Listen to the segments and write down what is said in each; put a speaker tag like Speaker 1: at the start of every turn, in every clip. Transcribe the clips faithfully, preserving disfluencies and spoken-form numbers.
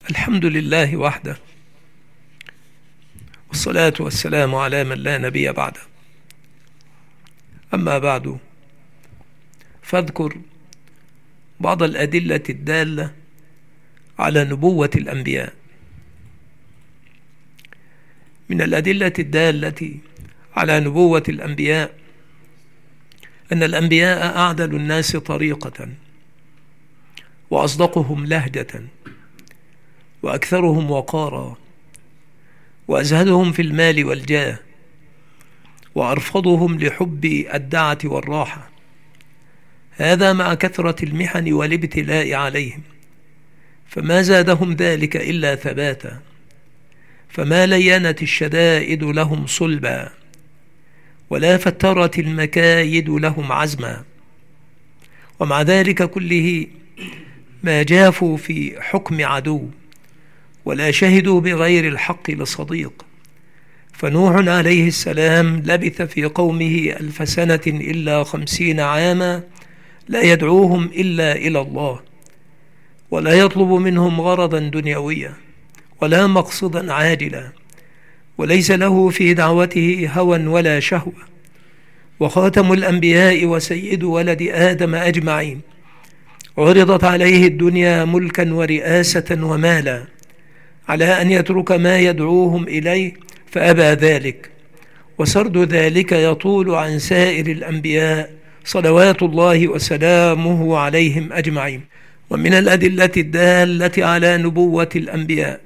Speaker 1: الحمد لله وحده، والصلاة والسلام على من لا نبي بعده. أما بعد، فاذكر بعض الأدلة الدالة على نبوة الأنبياء. من الأدلة الدالة على نبوة الأنبياء أن الأنبياء أعدل الناس طريقة، وأصدقهم لهجة، وأكثرهم وقارا، وأزهدهم في المال والجاه، وأرفضهم لحب الدعة والراحة، هذا مع كثرة المحن والابتلاء عليهم، فما زادهم ذلك إلا ثباتا، فما لينت الشدائد لهم صلبا، ولا فترت المكايد لهم عزما، ومع ذلك كله ما جافوا في حكم عدو، ولا شهدوا بغير الحق لصديق. فنوح عليه السلام لبث في قومه ألف سنة إلا خمسين عاما لا يدعوهم إلا إلى الله، ولا يطلب منهم غرضا دنيويا ولا مقصدا عاجلا، وليس له في دعوته هوى ولا شهوة، وخاتم الأنبياء وسيد ولد آدم أجمعين. عرضت عليه الدنيا ملكا ورئاسة ومالا على أن يترك ما يدعوهم إليه، فأبى ذلك، وسرد ذلك يطول عن سائر الأنبياء صلوات الله وسلامه عليهم أجمعين. ومن الأدلة الدالة على نبوة الأنبياء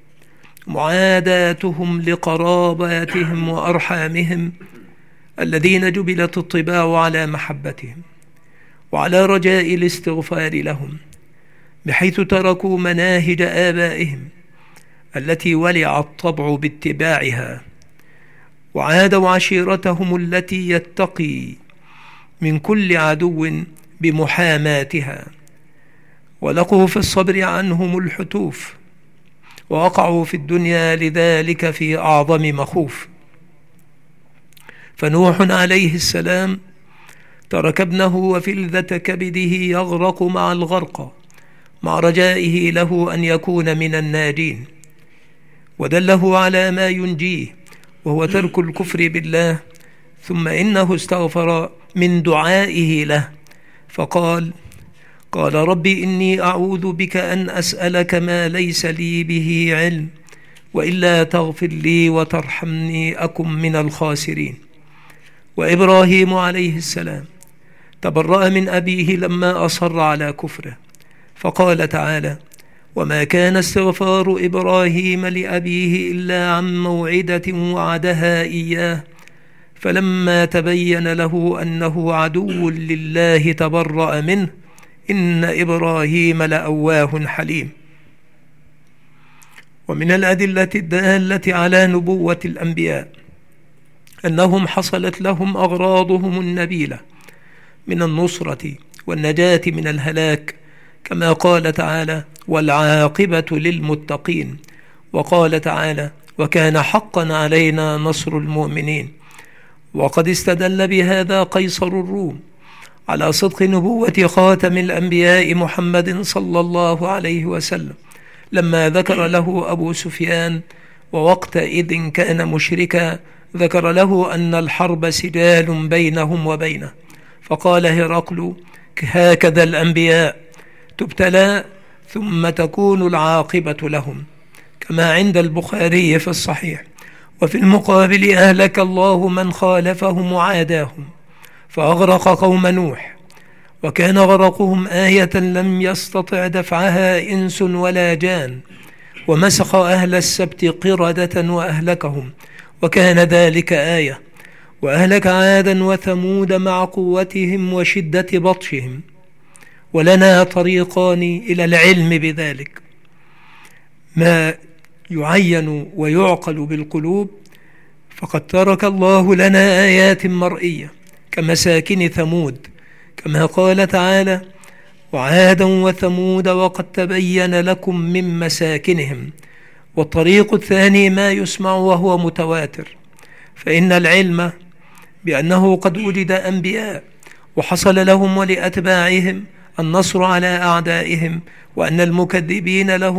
Speaker 1: معاداتهم لقراباتهم وأرحامهم الذين جبلت الطباع على محبتهم وعلى رجاء الاستغفار لهم، بحيث تركوا مناهج آبائهم التي ولع الطبع باتباعها، وعادوا عشيرتهم التي يتقي من كل عدو بمحاماتها، ولقوا في الصبر عنهم الحتوف، ووقعوا في الدنيا لذلك في أعظم مخوف. فنوح عليه السلام ترك ابنه وفلذة كبده يغرق مع الغرق، مع رجائه له أن يكون من الناجين، ودله على ما ينجيه وهو ترك الكفر بالله. ثم إنه استغفر من دعائه له فقال: قال ربي إني أعوذ بك أن أسألك ما ليس لي به علم، وإلا تغفر لي وترحمني أكن من الخاسرين. وإبراهيم عليه السلام تبرأ من أبيه لما أصر على كفره، فقال تعالى: وما كان استغفار إبراهيم لأبيه إلا عن موعدة وعدها إياه، فلما تبين له أنه عدو لله تبرأ منه، إن إبراهيم لأواه حليم. ومن الأدلة الدالة على نبوة الأنبياء أنهم حصلت لهم أغراضهم النبيلة من النصرة والنجاة من الهلاك، كما قال تعالى: والعاقبة للمتقين. وقال تعالى: وكان حقا علينا نصر المؤمنين. وقد استدل بهذا قيصر الروم على صدق نبوة خاتم الأنبياء محمد صلى الله عليه وسلم لما ذكر له أبو سفيان، ووقتئذ كان مشركا، ذكر له أن الحرب سجال بينهم وبينه، فقال هرقل: هكذا الأنبياء تبتلى ثم تكون العاقبة لهم، كما عند البخاري في الصحيح. وفي المقابل أهلك الله من خالفهم وعاداهم، فأغرق قوم نوح، وكان غرقهم آية لم يستطع دفعها إنس ولا جان، ومسخ أهل السبت قردة وأهلكهم، وكان ذلك آية. وأهلك عادا وثمود مع قوتهم وشدة بطشهم. ولنا طريقان إلى العلم بذلك: ما يعين ويعقل بالقلوب، فقد ترك الله لنا آيات مرئية كمساكن ثمود، كما قال تعالى: وعادا وثمود وقد تبين لكم من مساكنهم. والطريق الثاني ما يسمع وهو متواتر، فإن العلم بأنه قد وجد أنبياء وحصل لهم ولأتباعهم النصر على أعدائهم، وأن المكذبين لهم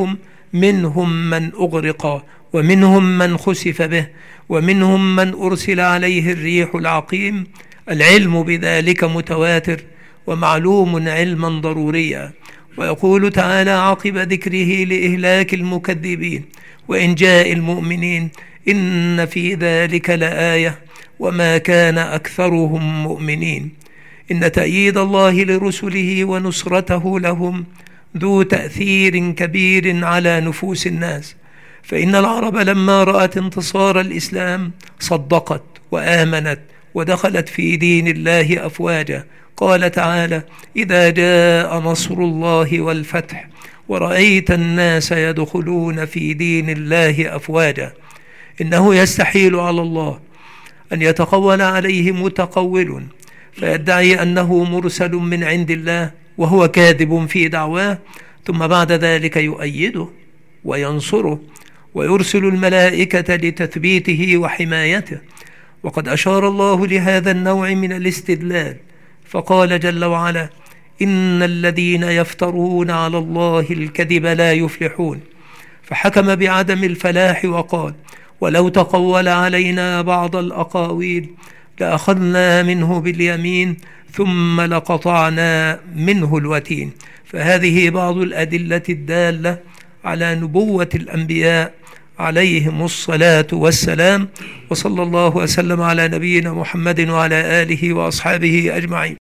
Speaker 1: منهم من أغرق ومنهم من خسف به ومنهم من أرسل عليه الريح العقيم. العلم بذلك متواتر ومعلوم علما ضروريا. ويقول تعالى عقب ذكره لإهلاك المكذبين وإنجاء المؤمنين: إن في ذلك لآية وما كان أكثرهم مؤمنين. إن تأييد الله لرسله ونصرته لهم ذو تأثير كبير على نفوس الناس، فإن العرب لما رأت انتصار الإسلام صدقت وآمنت ودخلت في دين الله أفواجا. قال تعالى: إذا جاء نصر الله والفتح ورأيت الناس يدخلون في دين الله أفواجا. إنه يستحيل على الله أن يتقول عليه متقول فيدعي أنه مرسل من عند الله وهو كاذب في دعواه، ثم بعد ذلك يؤيده وينصره ويرسل الملائكة لتثبيته وحمايته. وقد أشار الله لهذا النوع من الاستدلال فقال جل وعلا: إن الذين يفترون على الله الكذب لا يفلحون. فحكم بعدم الفلاح وقال: ولو تقول علينا بعض الأقاويل لأخذنا منه باليمين ثم لقطعنا منه الوتين. فهذه بعض الأدلة الدالة على نبوة الأنبياء عليهم الصلاة والسلام. وصلى الله وسلم على نبينا محمد وعلى آله وأصحابه أجمعين.